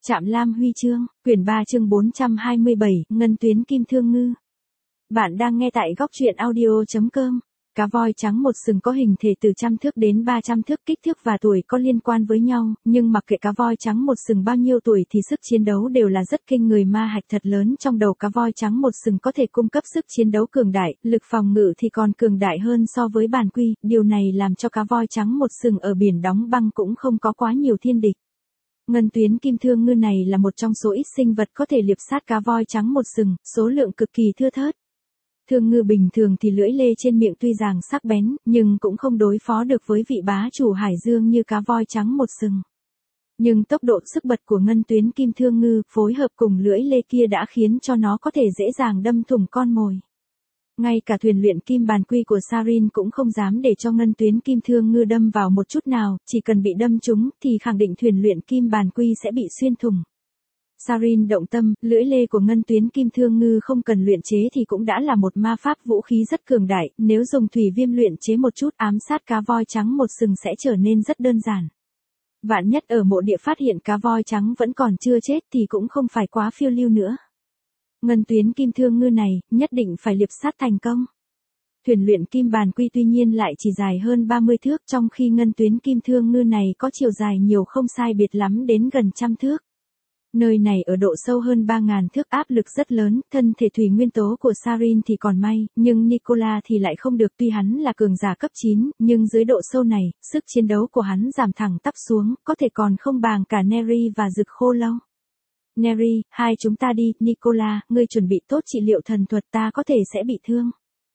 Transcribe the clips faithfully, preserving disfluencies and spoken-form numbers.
Trạm Lam Huy chương, quyển ba chương bốn trăm hai mươi bảy, Ngân tuyến kim thương ngư. Bạn đang nghe tại góc truyện audio chấm com. Cá voi trắng một sừng có hình thể từ trăm thước đến ba trăm thước, kích thước và tuổi có liên quan với nhau, nhưng mặc kệ cá voi trắng một sừng bao nhiêu tuổi thì sức chiến đấu đều là rất kinh người. Ma hạch thật lớn trong đầu cá voi trắng một sừng có thể cung cấp sức chiến đấu cường đại, lực phòng ngự thì còn cường đại hơn so với bản quy, điều này làm cho cá voi trắng một sừng ở biển đóng băng cũng không có quá nhiều thiên địch. Ngân tuyến kim thương ngư này là một trong số ít sinh vật có thể liệp sát cá voi trắng một sừng, số lượng cực kỳ thưa thớt. Thương ngư bình thường thì lưỡi lê trên miệng tuy rằng sắc bén, nhưng cũng không đối phó được với vị bá chủ hải dương như cá voi trắng một sừng. Nhưng tốc độ sức bật của ngân tuyến kim thương ngư phối hợp cùng lưỡi lê kia đã khiến cho nó có thể dễ dàng đâm thủng con mồi. Ngay cả thuyền luyện kim bàn quy của Sarin cũng không dám để cho ngân tuyến kim thương ngư đâm vào một chút nào, chỉ cần bị đâm trúng thì khẳng định thuyền luyện kim bàn quy sẽ bị xuyên thủng. Sarin động tâm, lưỡi lê của ngân tuyến kim thương ngư không cần luyện chế thì cũng đã là một ma pháp vũ khí rất cường đại, nếu dùng thủy viêm luyện chế một chút ám sát cá voi trắng một sừng sẽ trở nên rất đơn giản. Vạn nhất ở mộ địa phát hiện cá voi trắng vẫn còn chưa chết thì cũng không phải quá phiêu lưu nữa. Ngân tuyến kim thương ngư này, nhất định phải liệp sát thành công. Thuyền luyện kim bàn quy tuy nhiên lại chỉ dài hơn ba mươi thước, trong khi ngân tuyến kim thương ngư này có chiều dài nhiều không sai biệt lắm đến gần trăm thước. Nơi này ở độ sâu hơn ba nghìn thước, áp lực rất lớn, thân thể thủy nguyên tố của Sarin thì còn may, nhưng Nicola thì lại không được. Tuy hắn là cường giả cấp chín, nhưng dưới độ sâu này, sức chiến đấu của hắn giảm thẳng tắp xuống, có thể còn không bằng cả Neri và Dực Khô Lâu. Neri, hai chúng ta đi. Nicola, ngươi chuẩn bị tốt trị liệu thần thuật, ta có thể sẽ bị thương.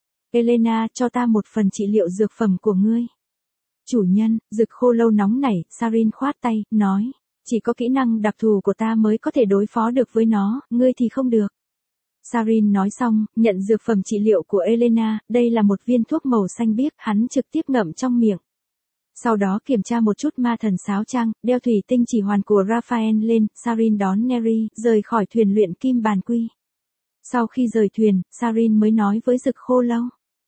Elena, cho ta một phần trị liệu dược phẩm của ngươi. Chủ nhân, Dực Khô Lâu nóng nảy. Sarin khoát tay, nói, chỉ có kỹ năng đặc thù của ta mới có thể đối phó được với nó, ngươi thì không được. Sarin nói xong, nhận dược phẩm trị liệu của Elena, đây là một viên thuốc màu xanh biếc, hắn trực tiếp ngậm trong miệng. Sau đó kiểm tra một chút ma thần sáo trang, đeo thủy tinh chỉ hoàn của Raphael lên. Sarin đón Neri, rời khỏi thuyền luyện kim bàn quy. Sau khi rời thuyền, Sarin mới nói với Dực Khô Lâu.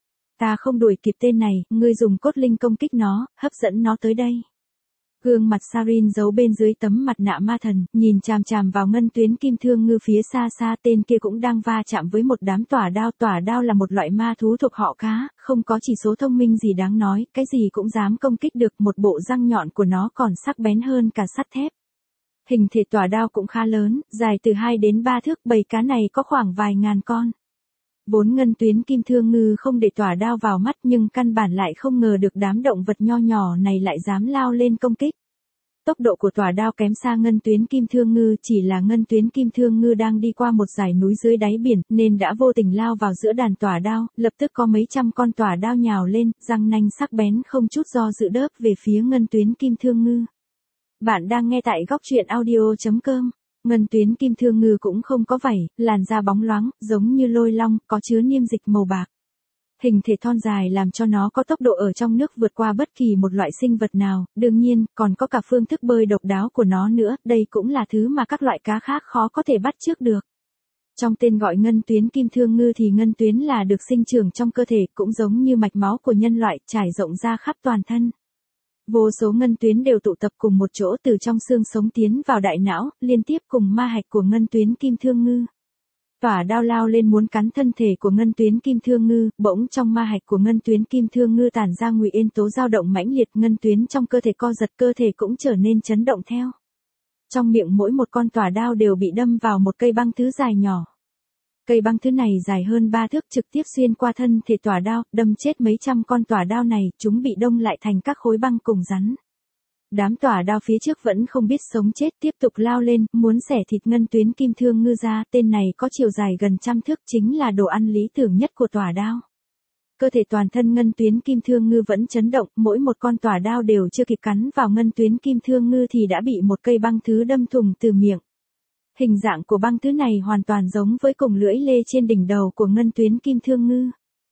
Ta không đuổi kịp tên này, ngươi dùng cốt linh công kích nó, hấp dẫn nó tới đây. Gương mặt Sarin giấu bên dưới tấm mặt nạ ma thần, nhìn chằm chằm vào ngân tuyến kim thương ngư phía xa xa. Tên kia cũng đang va chạm với một đám tỏa đao. Tỏa đao là một loại ma thú thuộc họ cá, không có chỉ số thông minh gì đáng nói, cái gì cũng dám công kích được, một bộ răng nhọn của nó còn sắc bén hơn cả sắt thép. Hình thể tỏa đao cũng khá lớn, dài từ hai đến ba thước, bầy cá này có khoảng vài ngàn con. Vốn ngân tuyến kim thương ngư không để tỏa đao vào mắt, nhưng căn bản lại không ngờ được đám động vật nho nhỏ này lại dám lao lên công kích. Tốc độ của tỏa đao kém xa ngân tuyến kim thương ngư, chỉ là ngân tuyến kim thương ngư đang đi qua một dải núi dưới đáy biển, nên đã vô tình lao vào giữa đàn tỏa đao, lập tức có mấy trăm con tỏa đao nhào lên, răng nanh sắc bén không chút do dự đớp về phía ngân tuyến kim thương ngư. Bạn đang nghe tại góc truyện audio chấm com. Ngân tuyến kim thương ngư cũng không có vảy, làn da bóng loáng, giống như lôi long, có chứa niêm dịch màu bạc. Hình thể thon dài làm cho nó có tốc độ ở trong nước vượt qua bất kỳ một loại sinh vật nào, đương nhiên, còn có cả phương thức bơi độc đáo của nó nữa, đây cũng là thứ mà các loại cá khác khó có thể bắt chước được. Trong tên gọi ngân tuyến kim thương ngư thì ngân tuyến là được sinh trưởng trong cơ thể, cũng giống như mạch máu của nhân loại, trải rộng ra khắp toàn thân. Vô số ngân tuyến đều tụ tập cùng một chỗ từ trong xương sống tiến vào đại não, liên tiếp cùng ma hạch của ngân tuyến kim thương ngư. Tỏa đao lao lên muốn cắn thân thể của ngân tuyến kim thương ngư, bỗng trong ma hạch của ngân tuyến kim thương ngư tản ra ngụy yên tố dao động mãnh liệt, ngân tuyến trong cơ thể co giật, cơ thể cũng trở nên chấn động theo. Trong miệng mỗi một con tỏa đao đều bị đâm vào một cây băng thứ dài nhỏ. Cây băng thứ này dài hơn ba thước, trực tiếp xuyên qua thân thể tỏa đao, đâm chết mấy trăm con tỏa đao này, chúng bị đông lại thành các khối băng cùng rắn. Đám tỏa đao phía trước vẫn không biết sống chết, tiếp tục lao lên, muốn xẻ thịt ngân tuyến kim thương ngư ra. Tên này có chiều dài gần trăm thước, chính là đồ ăn lý tưởng nhất của tỏa đao. Cơ thể toàn thân ngân tuyến kim thương ngư vẫn chấn động, mỗi một con tỏa đao đều chưa kịp cắn vào ngân tuyến kim thương ngư thì đã bị một cây băng thứ đâm thủng từ miệng. Hình dạng của băng thứ này hoàn toàn giống với cùng lưỡi lê trên đỉnh đầu của ngân tuyến kim thương ngư.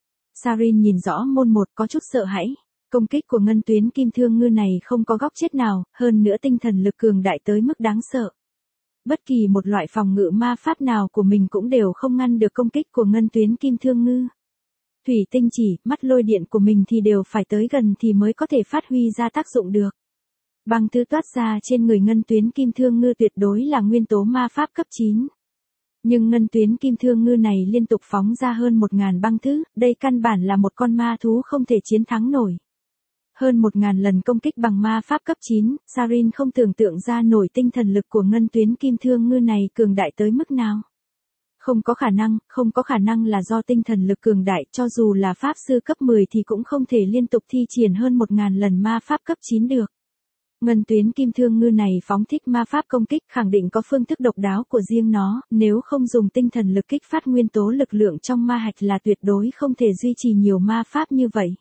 Sarin nhìn rõ môn một, có chút sợ hãi. Công kích của ngân tuyến kim thương ngư này không có góc chết nào, hơn nữa tinh thần lực cường đại tới mức đáng sợ. Bất kỳ một loại phòng ngự ma pháp nào của mình cũng đều không ngăn được công kích của ngân tuyến kim thương ngư. Thủy tinh chỉ, mắt lôi điện của mình thì đều phải tới gần thì mới có thể phát huy ra tác dụng được. Băng thứ toát ra trên người ngân tuyến kim thương ngư tuyệt đối là nguyên tố ma pháp cấp chín. Nhưng ngân tuyến kim thương ngư này liên tục phóng ra hơn một ngàn băng thứ, đây căn bản là một con ma thú không thể chiến thắng nổi. Hơn một ngàn lần công kích bằng ma pháp cấp chín, Sarin không tưởng tượng ra nổi tinh thần lực của ngân tuyến kim thương ngư này cường đại tới mức nào. Không có khả năng, không có khả năng là do tinh thần lực cường đại, cho dù là pháp sư cấp mười thì cũng không thể liên tục thi triển hơn một ngàn lần ma pháp cấp chín được. Ngân tuyến kim thương ngư này phóng thích ma pháp công kích khẳng định có phương thức độc đáo của riêng nó, nếu không dùng tinh thần lực kích phát nguyên tố lực lượng trong ma hạch là tuyệt đối không thể duy trì nhiều ma pháp như vậy.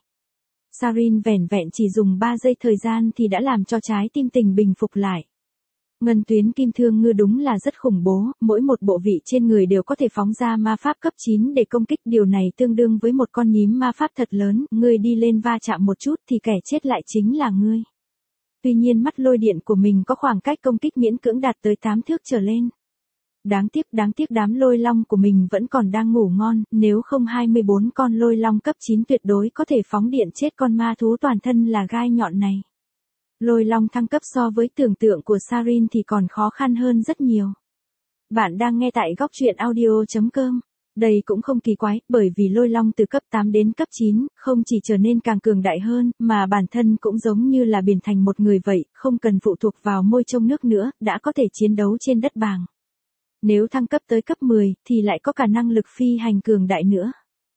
Sarin vẻn vẹn chỉ dùng ba giây thời gian thì đã làm cho trái tim tình bình phục lại. Ngân tuyến kim thương ngư đúng là rất khủng bố, mỗi một bộ vị trên người đều có thể phóng ra ma pháp cấp chín để công kích, điều này tương đương với một con nhím ma pháp thật lớn, ngươi đi lên va chạm một chút thì kẻ chết lại chính là ngươi. Tuy nhiên mắt lôi điện của mình có khoảng cách công kích miễn cưỡng đạt tới tám thước trở lên. Đáng tiếc, đáng tiếc đám lôi long của mình vẫn còn đang ngủ ngon, nếu không hai mươi bốn con lôi long cấp chín tuyệt đối có thể phóng điện chết con ma thú toàn thân là gai nhọn này. Lôi long thăng cấp so với tưởng tượng của Sarin thì còn khó khăn hơn rất nhiều. Bạn đang nghe tại góc truyện audio chấm com. Đây cũng không kỳ quái, bởi vì lôi long từ cấp tám đến cấp chín, không chỉ trở nên càng cường đại hơn, mà bản thân cũng giống như là biến thành một người vậy, không cần phụ thuộc vào môi trong nước nữa, đã có thể chiến đấu trên đất bằng. Nếu thăng cấp tới cấp mười, thì lại có cả năng lực phi hành cường đại nữa.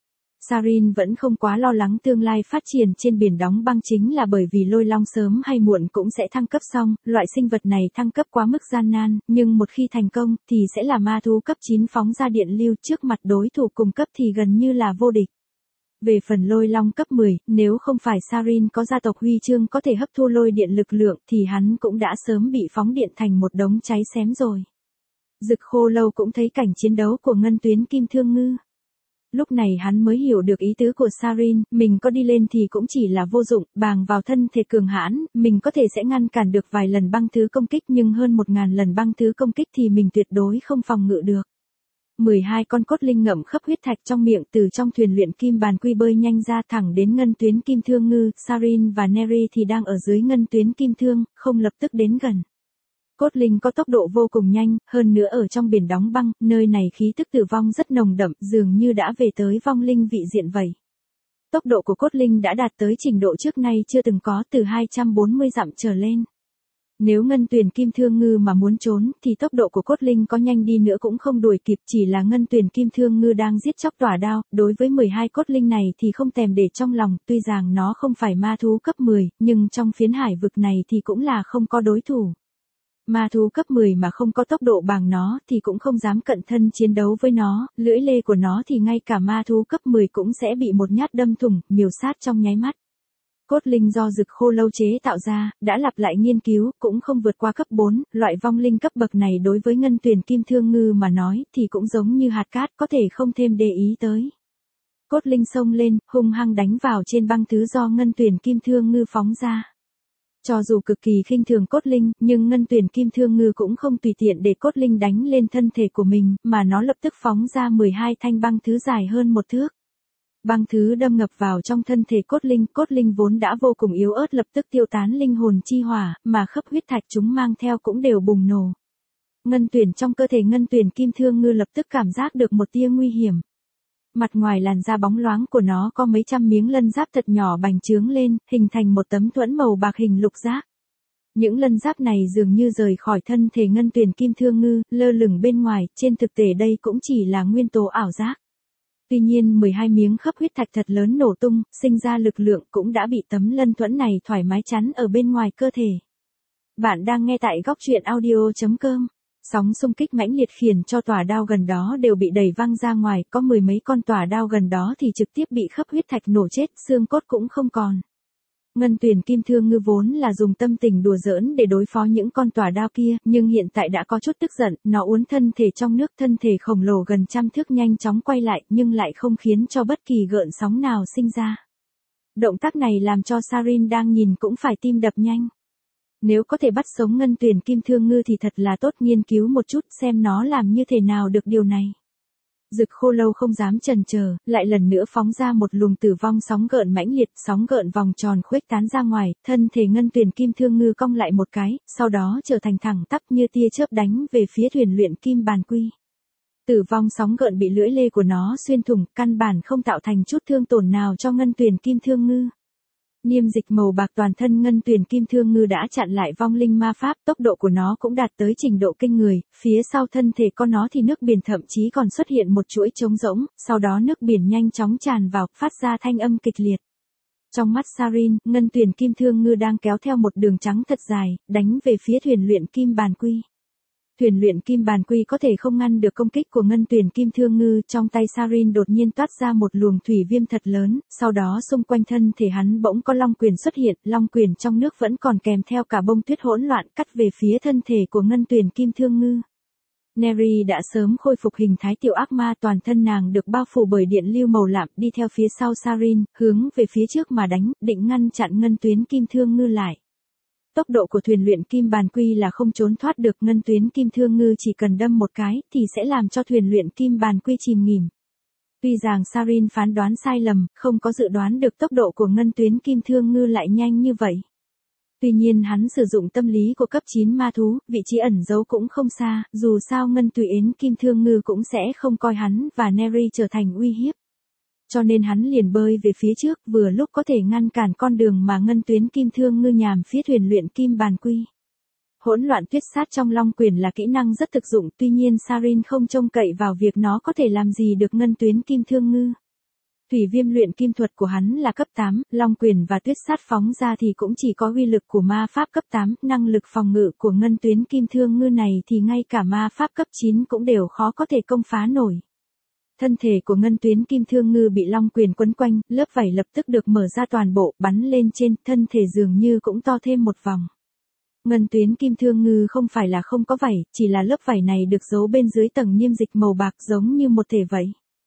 Sarin vẫn không quá lo lắng tương lai phát triển trên biển đóng băng, chính là bởi vì lôi long sớm hay muộn cũng sẽ thăng cấp xong, loại sinh vật này thăng cấp quá mức gian nan, nhưng một khi thành công thì sẽ là ma thú cấp chín phóng ra điện lưu trước mặt đối thủ cùng cấp thì gần như là vô địch. Về phần lôi long cấp mười, nếu không phải Sarin có gia tộc huy chương có thể hấp thu lôi điện lực lượng thì hắn cũng đã sớm bị phóng điện thành một đống cháy xém rồi. Dực Khô Lâu cũng thấy cảnh chiến đấu của ngân tuyến kim thương ngư. Lúc này hắn mới hiểu được ý tứ của Sarin, mình có đi lên thì cũng chỉ là vô dụng, bàng vào thân thể cường hãn, mình có thể sẽ ngăn cản được vài lần băng thứ công kích nhưng hơn một ngàn lần băng thứ công kích thì mình tuyệt đối không phòng ngự được. mười hai con cốt linh ngậm khắp huyết thạch trong miệng từ trong thuyền luyện kim bàn quy bơi nhanh ra thẳng đến ngân tuyến kim thương ngư, Sarin và Neri thì đang ở dưới ngân tuyến kim thương, không lập tức đến gần. Cốt linh có tốc độ vô cùng nhanh, hơn nữa ở trong biển đóng băng, nơi này khí tức tử vong rất nồng đậm, dường như đã về tới vong linh vị diện vậy. Tốc độ của cốt linh đã đạt tới trình độ trước nay chưa từng có, từ hai trăm bốn mươi dặm trở lên. Nếu ngân tuyển kim thương ngư mà muốn trốn thì tốc độ của cốt linh có nhanh đi nữa cũng không đuổi kịp, chỉ là ngân tuyển kim thương ngư đang giết chóc tỏa đao, đối với mười hai cốt linh này thì không thèm để trong lòng, tuy rằng nó không phải ma thú cấp mười, nhưng trong phiến hải vực này thì cũng là không có đối thủ. Ma thú cấp mười mà không có tốc độ bằng nó thì cũng không dám cận thân chiến đấu với nó, lưỡi lê của nó thì ngay cả ma thú cấp mười cũng sẽ bị một nhát đâm thủng, miểu sát trong nháy mắt. Cốt linh do Dực Khô Lâu chế tạo ra, đã lặp lại nghiên cứu, cũng không vượt qua cấp bốn, loại vong linh cấp bậc này đối với ngân tuyển kim thương ngư mà nói thì cũng giống như hạt cát, có thể không thêm để ý tới. Cốt linh xông lên, hung hăng đánh vào trên băng thứ do ngân tuyển kim thương ngư phóng ra. Cho dù cực kỳ khinh thường cốt linh, nhưng ngân tuyển kim thương ngư cũng không tùy tiện để cốt linh đánh lên thân thể của mình, mà nó lập tức phóng ra mười hai thanh băng thứ dài hơn một thước. Băng thứ đâm ngập vào trong thân thể cốt linh, cốt linh vốn đã vô cùng yếu ớt lập tức tiêu tán linh hồn chi hỏa, mà khắp huyết thạch chúng mang theo cũng đều bùng nổ. Ngân tuyển trong cơ thể ngân tuyển kim thương ngư lập tức cảm giác được một tia nguy hiểm. Mặt ngoài làn da bóng loáng của nó có mấy trăm miếng lân giáp thật nhỏ bành trướng lên, hình thành một tấm thuẫn màu bạc hình lục giác. Những lân giáp này dường như rời khỏi thân thể ngân tuyển kim thương ngư, lơ lửng bên ngoài, trên thực tế đây cũng chỉ là nguyên tố ảo giác. Tuy nhiên mười hai miếng khớp huyết thạch thật lớn nổ tung, sinh ra lực lượng cũng đã bị tấm lân thuẫn này thoải mái chắn ở bên ngoài cơ thể. Bạn đang nghe tại góc truyện audio chấm com. Sóng xung kích mãnh liệt khiến cho tòa đao gần đó đều bị đẩy văng ra ngoài, có mười mấy con tòa đao gần đó thì trực tiếp bị khớp huyết thạch nổ chết, xương cốt cũng không còn. Ngân tuyển kim thương ngư vốn là dùng tâm tình đùa giỡn để đối phó những con tòa đao kia, nhưng hiện tại đã có chút tức giận, nó uốn thân thể trong nước, thân thể khổng lồ gần trăm thước nhanh chóng quay lại, nhưng lại không khiến cho bất kỳ gợn sóng nào sinh ra. Động tác này làm cho Sarin đang nhìn cũng phải tim đập nhanh. Nếu có thể bắt sống ngân tuyển kim thương ngư thì thật là tốt, nghiên cứu một chút xem nó làm như thế nào được điều này. Dực khô lâu không dám chần chờ, lại lần nữa phóng ra một luồng tử vong sóng gợn mãnh liệt, sóng gợn vòng tròn khuếch tán ra ngoài, thân thể ngân tuyển kim thương ngư cong lại một cái, sau đó trở thành thẳng tắp như tia chớp đánh về phía thuyền luyện kim bàn quy. Tử vong sóng gợn bị lưỡi lê của nó xuyên thủng, căn bản không tạo thành chút thương tổn nào cho ngân tuyển kim thương ngư. Niêm dịch màu bạc toàn thân ngân tuyển kim thương ngư đã chặn lại vong linh ma pháp, tốc độ của nó cũng đạt tới trình độ kinh người, phía sau thân thể con nó thì nước biển thậm chí còn xuất hiện một chuỗi trống rỗng, sau đó nước biển nhanh chóng tràn vào, phát ra thanh âm kịch liệt. Trong mắt Sarin, ngân tuyển kim thương ngư đang kéo theo một đường trắng thật dài, đánh về phía thuyền luyện kim bàn quy. Thuyền luyện kim bàn quy có thể không ngăn được công kích của ngân tuyển kim thương ngư, trong tay Sarin đột nhiên toát ra một luồng thủy viêm thật lớn, sau đó xung quanh thân thể hắn bỗng có long quyền xuất hiện, long quyền trong nước vẫn còn kèm theo cả bông tuyết hỗn loạn cắt về phía thân thể của ngân tuyển kim thương ngư. Neri đã sớm khôi phục hình thái tiểu ác ma, toàn thân nàng được bao phủ bởi điện lưu màu lạm, đi theo phía sau Sarin, hướng về phía trước mà đánh, định ngăn chặn ngân tuyến kim thương ngư lại. Tốc độ của thuyền luyện kim bàn quy là không trốn thoát được, ngân tuyến kim thương ngư chỉ cần đâm một cái thì sẽ làm cho thuyền luyện kim bàn quy chìm nghỉm. Tuy rằng Sarin phán đoán sai lầm, không có dự đoán được tốc độ của ngân tuyến kim thương ngư lại nhanh như vậy. Tuy nhiên hắn sử dụng tâm lý của cấp chín ma thú, vị trí ẩn giấu cũng không xa, dù sao ngân tuyến kim thương ngư cũng sẽ không coi hắn và Neri trở thành uy hiếp. Cho nên hắn liền bơi về phía trước, vừa lúc có thể ngăn cản con đường mà ngân tuyến kim thương ngư nhằm phía thuyền luyện kim bàn quy. Hỗn loạn tuyết sát trong long quyền là kỹ năng rất thực dụng, tuy nhiên Sarin không trông cậy vào việc nó có thể làm gì được ngân tuyến kim thương ngư. Thủy viêm luyện kim thuật của hắn là cấp tám, long quyền và tuyết sát phóng ra thì cũng chỉ có uy lực của ma pháp cấp tám, năng lực phòng ngự của ngân tuyến kim thương ngư này thì ngay cả ma pháp cấp chín cũng đều khó có thể công phá nổi. Thân thể của ngân tuyến kim thương ngư bị long quyền quấn quanh, lớp vảy lập tức được mở ra toàn bộ, bắn lên trên, thân thể dường như cũng to thêm một vòng. Ngân tuyến kim thương ngư không phải là không có vảy, chỉ là lớp vảy này được giấu bên dưới tầng niêm dịch màu bạc giống như một thể vậy.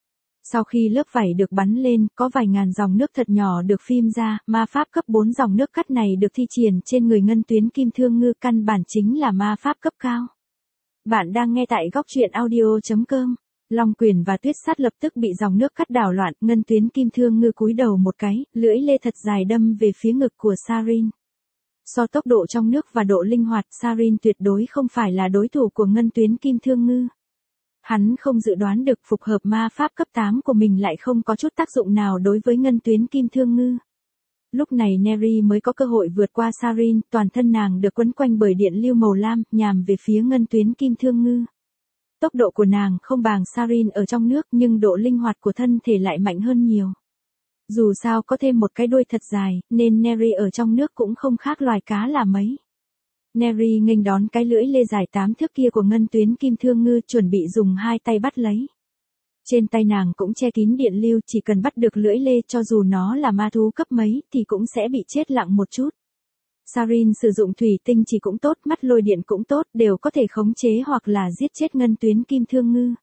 Sau khi lớp vảy được bắn lên, có vài ngàn dòng nước thật nhỏ được phim ra, ma pháp cấp bốn dòng nước cắt này được thi triển trên người ngân tuyến kim thương ngư, căn bản chính là ma pháp cấp cao. Bạn đang nghe tại góc truyện audio chấm com. Long quyền và tuyết sát lập tức bị dòng nước cắt đảo loạn, ngân tuyến kim thương ngư cúi đầu một cái, lưỡi lê thật dài đâm về phía ngực của Sarin. So tốc độ trong nước và độ linh hoạt, Sarin tuyệt đối không phải là đối thủ của ngân tuyến kim thương ngư. Hắn không dự đoán được phục hợp ma pháp cấp tám của mình lại không có chút tác dụng nào đối với ngân tuyến kim thương ngư. Lúc này Neri mới có cơ hội vượt qua Sarin, toàn thân nàng được quấn quanh bởi điện lưu màu lam, nhằm về phía ngân tuyến kim thương ngư. Tốc độ của nàng không bằng Sarin ở trong nước, nhưng độ linh hoạt của thân thể lại mạnh hơn nhiều. Dù sao có thêm một cái đuôi thật dài, nên Neri ở trong nước cũng không khác loài cá là mấy. Neri nghênh đón cái lưỡi lê dài tám thước kia của ngân tuyến kim thương ngư, chuẩn bị dùng hai tay bắt lấy. Trên tay nàng cũng che kín điện lưu, chỉ cần bắt được lưỡi lê cho dù nó là ma thú cấp mấy thì cũng sẽ bị chết lặng một chút. Sarin sử dụng thủy tinh chỉ cũng tốt, mắt lôi điện cũng tốt, đều có thể khống chế hoặc là giết chết ngân tuyến kim thương ngư.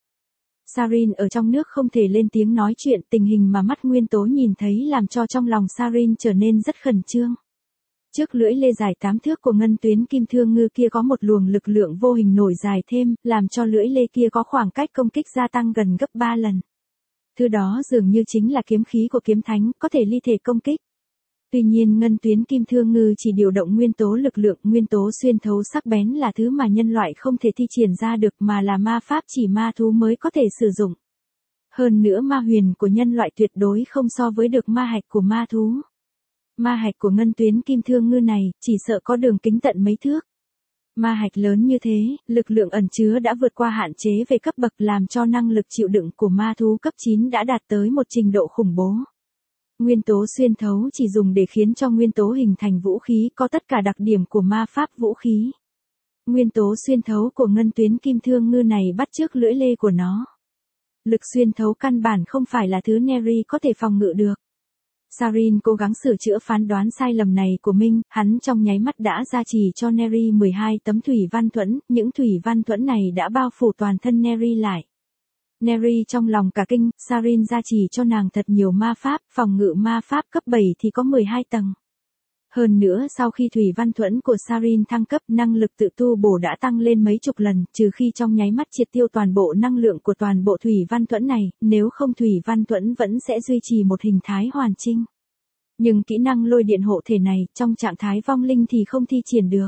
Sarin ở trong nước không thể lên tiếng nói chuyện, tình hình mà mắt nguyên tố nhìn thấy làm cho trong lòng Sarin trở nên rất khẩn trương. Trước lưỡi lê dài tám thước của ngân tuyến kim thương ngư kia có một luồng lực lượng vô hình nổi dài thêm, làm cho lưỡi lê kia có khoảng cách công kích gia tăng gần gấp ba lần. Thứ đó dường như chính là kiếm khí của kiếm thánh, có thể ly thể công kích. Tuy nhiên ngân tuyến kim thương ngư chỉ điều động nguyên tố lực lượng, nguyên tố xuyên thấu sắc bén là thứ mà nhân loại không thể thi triển ra được, mà là ma pháp chỉ ma thú mới có thể sử dụng. Hơn nữa ma huyền của nhân loại tuyệt đối không so với được ma hạch của ma thú. Ma hạch của ngân tuyến kim thương ngư này, chỉ sợ có đường kính tận mấy thước. Ma hạch lớn như thế, lực lượng ẩn chứa đã vượt qua hạn chế về cấp bậc, làm cho năng lực chịu đựng của ma thú cấp chín đã đạt tới một trình độ khủng bố. Nguyên tố xuyên thấu chỉ dùng để khiến cho nguyên tố hình thành vũ khí, có tất cả đặc điểm của ma pháp vũ khí. Nguyên tố xuyên thấu của ngân tuyến kim thương ngư này bắt chước lưỡi lê của nó. Lực xuyên thấu căn bản không phải là thứ Neri có thể phòng ngự được. Sarin cố gắng sửa chữa phán đoán sai lầm này của mình, hắn trong nháy mắt đã gia trì cho Neri mười hai tấm thủy văn thuẫn, những thủy văn thuẫn này đã bao phủ toàn thân Neri lại. Neri trong lòng cả kinh, Sarin gia trì cho nàng thật nhiều ma pháp, phòng ngự ma pháp cấp bảy thì có mười hai tầng. Hơn nữa sau khi Thủy Văn Thuẫn của Sarin thăng cấp, năng lực tự tu bổ đã tăng lên mấy chục lần, trừ khi trong nháy mắt triệt tiêu toàn bộ năng lượng của toàn bộ Thủy Văn Thuẫn này, nếu không Thủy Văn Thuẫn vẫn sẽ duy trì một hình thái hoàn chỉnh. Nhưng kỹ năng lôi điện hộ thể này, trong trạng thái vong linh thì không thi triển được.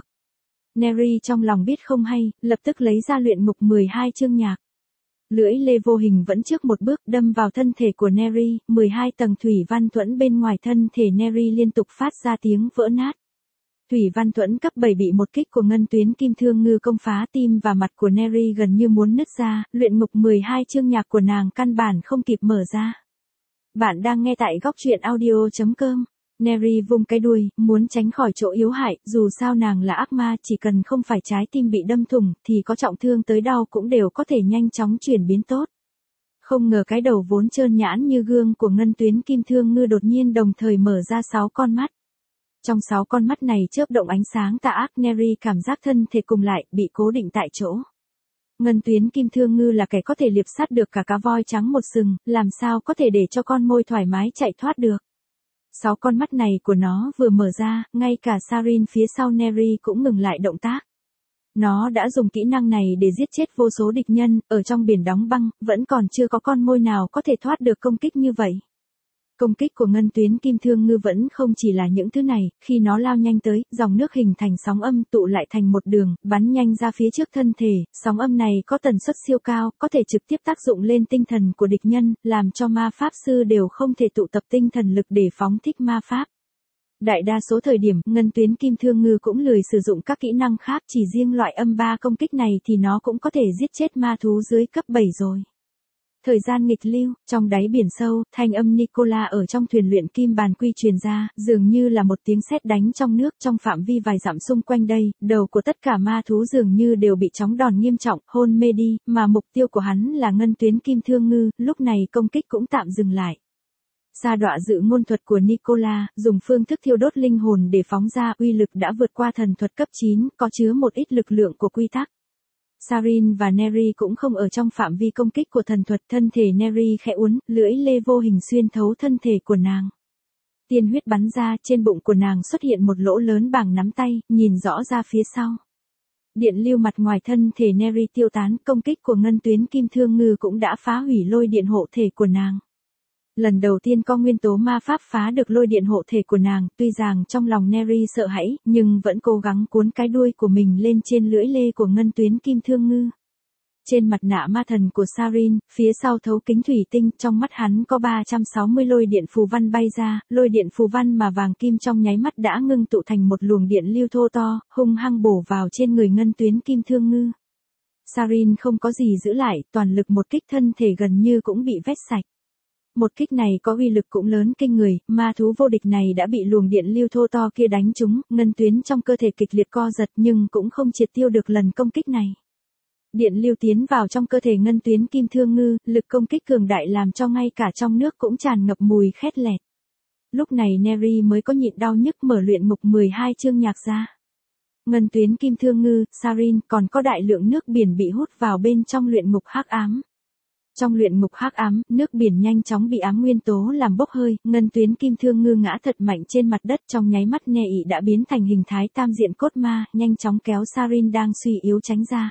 Neri trong lòng biết không hay, lập tức lấy ra luyện ngục mười hai chương nhạc. Lưỡi lê vô hình vẫn trước một bước đâm vào thân thể của Neri, mười hai tầng Thủy Văn Thuẫn bên ngoài thân thể Neri liên tục phát ra tiếng vỡ nát. Thủy Văn Thuẫn cấp bảy bị một kích của ngân tuyến kim thương ngư công phá, tim và mặt của Neri gần như muốn nứt ra, luyện ngục mười hai chương nhạc của nàng căn bản không kịp mở ra. Bạn đang nghe tại góc truyện audio chấm com. Neri vung cái đuôi, muốn tránh khỏi chỗ yếu hại, dù sao nàng là ác ma, chỉ cần không phải trái tim bị đâm thủng, thì có trọng thương tới đau cũng đều có thể nhanh chóng chuyển biến tốt. Không ngờ cái đầu vốn trơn nhãn như gương của ngân tuyến kim thương ngư đột nhiên đồng thời mở ra sáu con mắt. Trong sáu con mắt này chớp động ánh sáng tà ác, Neri cảm giác thân thể cùng lại, bị cố định tại chỗ. Ngân tuyến kim thương ngư là kẻ có thể liệp sát được cả cá voi trắng một sừng, làm sao có thể để cho con môi thoải mái chạy thoát được. Sáu con mắt này của nó vừa mở ra, ngay cả Sarin phía sau Neri cũng ngừng lại động tác. Nó đã dùng kỹ năng này để giết chết vô số địch nhân, ở trong biển đóng băng, vẫn còn chưa có con môi nào có thể thoát được công kích như vậy. Công kích của ngân tuyến kim thương ngư vẫn không chỉ là những thứ này, khi nó lao nhanh tới, dòng nước hình thành sóng âm tụ lại thành một đường, bắn nhanh ra phía trước thân thể, sóng âm này có tần suất siêu cao, có thể trực tiếp tác dụng lên tinh thần của địch nhân, làm cho ma pháp sư đều không thể tụ tập tinh thần lực để phóng thích ma pháp. Đại đa số thời điểm, ngân tuyến kim thương ngư cũng lười sử dụng các kỹ năng khác, chỉ riêng loại âm ba công kích này thì nó cũng có thể giết chết ma thú dưới cấp bảy rồi. Thời gian nghịch lưu, trong đáy biển sâu, thanh âm Nicola ở trong thuyền luyện kim bàn quy truyền ra, dường như là một tiếng sét đánh trong nước. Trong phạm vi vài dặm xung quanh đây, đầu của tất cả ma thú dường như đều bị chóng đòn nghiêm trọng, hôn mê đi, mà mục tiêu của hắn là ngân tuyến kim thương ngư, lúc này công kích cũng tạm dừng lại. Sa đọa dự ngôn thuật của Nicola, dùng phương thức thiêu đốt linh hồn để phóng ra, uy lực đã vượt qua thần thuật cấp chín, có chứa một ít lực lượng của quy tắc. Sarin và Neri cũng không ở trong phạm vi công kích của thần thuật, thân thể Neri khẽ uốn, lưỡi lê vô hình xuyên thấu thân thể của nàng. Tiên huyết bắn ra, trên bụng của nàng xuất hiện một lỗ lớn bằng nắm tay, nhìn rõ ra phía sau. Điện lưu mặt ngoài thân thể Neri tiêu tán, công kích của ngân tuyến kim thương ngư cũng đã phá hủy lôi điện hộ thể của nàng. Lần đầu tiên có nguyên tố ma pháp phá được lôi điện hộ thể của nàng, tuy rằng trong lòng Neri sợ hãi, nhưng vẫn cố gắng cuốn cái đuôi của mình lên trên lưỡi lê của ngân tuyến kim thương ngư. Trên mặt nạ ma thần của Sarin, phía sau thấu kính thủy tinh, trong mắt hắn có ba trăm sáu mươi lôi điện phù văn bay ra, lôi điện phù văn mà vàng kim trong nháy mắt đã ngưng tụ thành một luồng điện lưu thô to, hung hăng bổ vào trên người ngân tuyến kim thương ngư. Sarin không có gì giữ lại, toàn lực một kích, thân thể gần như cũng bị vét sạch. Một kích này có uy lực cũng lớn kinh người, ma thú vô địch này đã bị luồng điện lưu thô to kia đánh trúng, ngân tuyến trong cơ thể kịch liệt co giật nhưng cũng không triệt tiêu được lần công kích này. Điện lưu tiến vào trong cơ thể ngân tuyến kim thương ngư, lực công kích cường đại làm cho ngay cả trong nước cũng tràn ngập mùi khét lẹt. Lúc này Neri mới có nhịn đau nhức mở luyện ngục mười hai chương nhạc ra. Ngân tuyến kim thương ngư, Sarin, còn có đại lượng nước biển bị hút vào bên trong luyện ngục hắc ám. Trong luyện ngục hắc ám, nước biển nhanh chóng bị ám nguyên tố làm bốc hơi, ngân tuyến kim thương ngư ngã thật mạnh trên mặt đất, trong nháy mắt nê ị đã biến thành hình thái tam diện cốt ma, nhanh chóng kéo Sarin đang suy yếu tránh ra.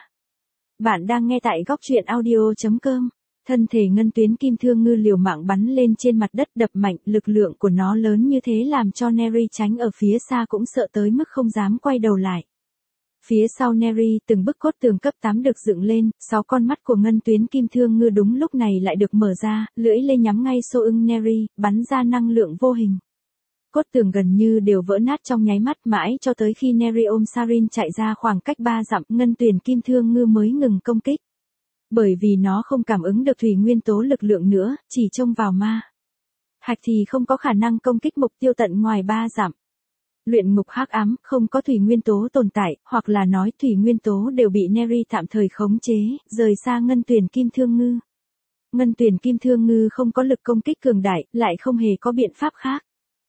Bạn đang nghe tại góc truyện audio chấm com. Thân thể ngân tuyến kim thương ngư liều mạng bắn lên trên mặt đất đập mạnh, lực lượng của nó lớn như thế làm cho Neri tránh ở phía xa cũng sợ tới mức không dám quay đầu lại. Phía sau Neri, từng bức cốt tường cấp tám được dựng lên, sáu con mắt của ngân tuyến kim thương ngư đúng lúc này lại được mở ra, lưỡi lê nhắm ngay xô ưng Neri, bắn ra năng lượng vô hình. Cốt tường gần như đều vỡ nát trong nháy mắt, mãi cho tới khi Neri ôm Sarin chạy ra khoảng cách ba dặm, ngân tuyến kim thương ngư mới ngừng công kích. Bởi vì nó không cảm ứng được thủy nguyên tố lực lượng nữa, chỉ trông vào ma hạch thì không có khả năng công kích mục tiêu tận ngoài ba dặm. Luyện ngục hắc ám, không có thủy nguyên tố tồn tại, hoặc là nói thủy nguyên tố đều bị Neri tạm thời khống chế, rời xa ngân tuyển kim thương ngư. Ngân tuyển kim thương ngư không có lực công kích cường đại, lại không hề có biện pháp khác.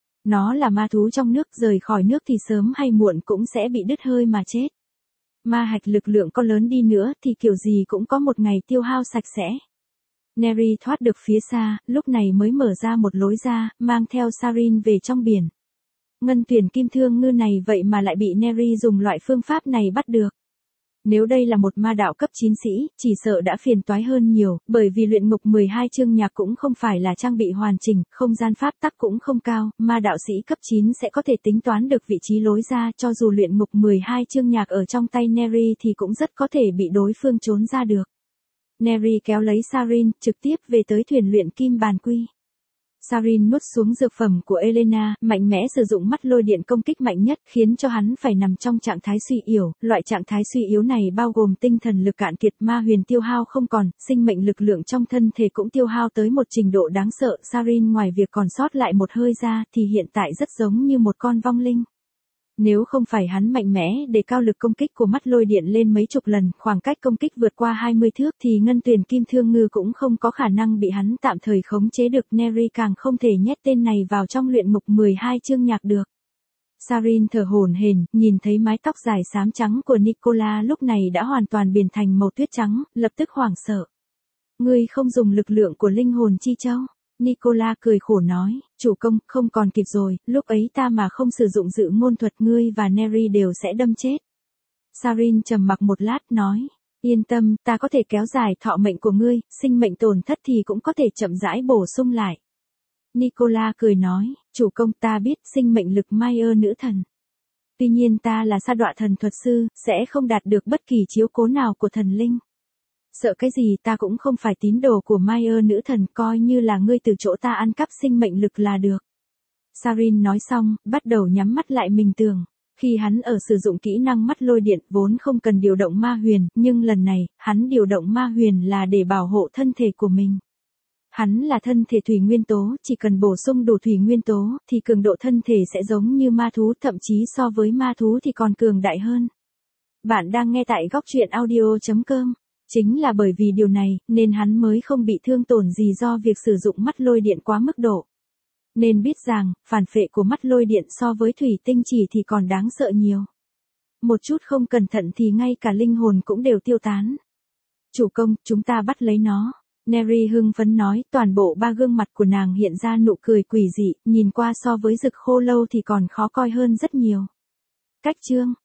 Nó là ma thú trong nước, rời khỏi nước thì sớm hay muộn cũng sẽ bị đứt hơi mà chết. Ma hạch lực lượng có lớn đi nữa thì kiểu gì cũng có một ngày tiêu hao sạch sẽ. Neri thoát được phía xa, lúc này mới mở ra một lối ra, mang theo Sarin về trong biển. ngân tuyển kim thương ngư này vậy mà lại bị Neri dùng loại phương pháp này bắt được. Nếu đây là một ma đạo cấp chín sĩ, chỉ sợ đã phiền toái hơn nhiều, bởi vì luyện ngục mười hai chương nhạc cũng không phải là trang bị hoàn chỉnh, không gian pháp tắc cũng không cao, ma đạo sĩ cấp chín sẽ có thể tính toán được vị trí lối ra, cho dù luyện ngục mười hai chương nhạc ở trong tay Neri thì cũng rất có thể bị đối phương trốn ra được. Neri kéo lấy Sarin, trực tiếp về tới thuyền luyện kim bàn quy. Sarin nuốt xuống dược phẩm của Elena, mạnh mẽ sử dụng mắt lôi điện công kích mạnh nhất, khiến cho hắn phải nằm trong trạng thái suy yếu. Loại trạng thái suy yếu này bao gồm tinh thần lực cạn kiệt, ma huyền tiêu hao không còn, sinh mệnh lực lượng trong thân thể cũng tiêu hao tới một trình độ đáng sợ. Sarin ngoài việc còn sót lại một hơi ra, thì hiện tại rất giống như một con vong linh. Nếu không phải hắn mạnh mẽ để cao lực công kích của mắt lôi điện lên mấy chục lần, khoảng cách công kích vượt qua hai mươi thước thì ngân tuyển kim thương ngư cũng không có khả năng bị hắn tạm thời khống chế được. Neri càng không thể nhét tên này vào trong luyện ngục mười hai chương nhạc được. Sarin thở hổn hển, nhìn thấy mái tóc dài xám trắng của Nicola lúc này đã hoàn toàn biến thành màu tuyết trắng, lập tức hoảng sợ. Ngươi không dùng lực lượng của linh hồn chi châu. Nicola cười khổ nói, chủ công, không còn kịp rồi, lúc ấy ta mà không sử dụng dự ngôn thuật ngươi và Neri đều sẽ đâm chết. Sarin trầm mặc một lát nói, yên tâm, ta có thể kéo dài thọ mệnh của ngươi, sinh mệnh tổn thất thì cũng có thể chậm rãi bổ sung lại. Nicola cười nói, chủ công ta biết sinh mệnh lực Mayer nữ thần. Tuy nhiên ta là sa đọa thần thuật sư, sẽ không đạt được bất kỳ chiếu cố nào của thần linh. Sợ cái gì, ta cũng không phải tín đồ của Mayer nữ thần, coi như là ngươi từ chỗ ta ăn cắp sinh mệnh lực là được. Sarin nói xong, bắt đầu nhắm mắt lại mình tưởng. Khi hắn ở sử dụng kỹ năng mắt lôi điện vốn không cần điều động ma huyền, nhưng lần này, hắn điều động ma huyền là để bảo hộ thân thể của mình. Hắn là thân thể thủy nguyên tố, chỉ cần bổ sung đủ thủy nguyên tố, thì cường độ thân thể sẽ giống như ma thú, thậm chí so với ma thú thì còn cường đại hơn. Bạn đang nghe tại góc truyện audio chấm com. Chính là bởi vì điều này, nên hắn mới không bị thương tổn gì do việc sử dụng mắt lôi điện quá mức độ. Nên biết rằng, phản phệ của mắt lôi điện so với thủy tinh chỉ thì còn đáng sợ nhiều. Một chút không cẩn thận thì ngay cả linh hồn cũng đều tiêu tán. Chủ công, chúng ta bắt lấy nó. Neri hưng phấn nói, toàn bộ ba gương mặt của nàng hiện ra nụ cười quỷ dị, nhìn qua so với Dực Khô Lâu thì còn khó coi hơn rất nhiều. Cách chương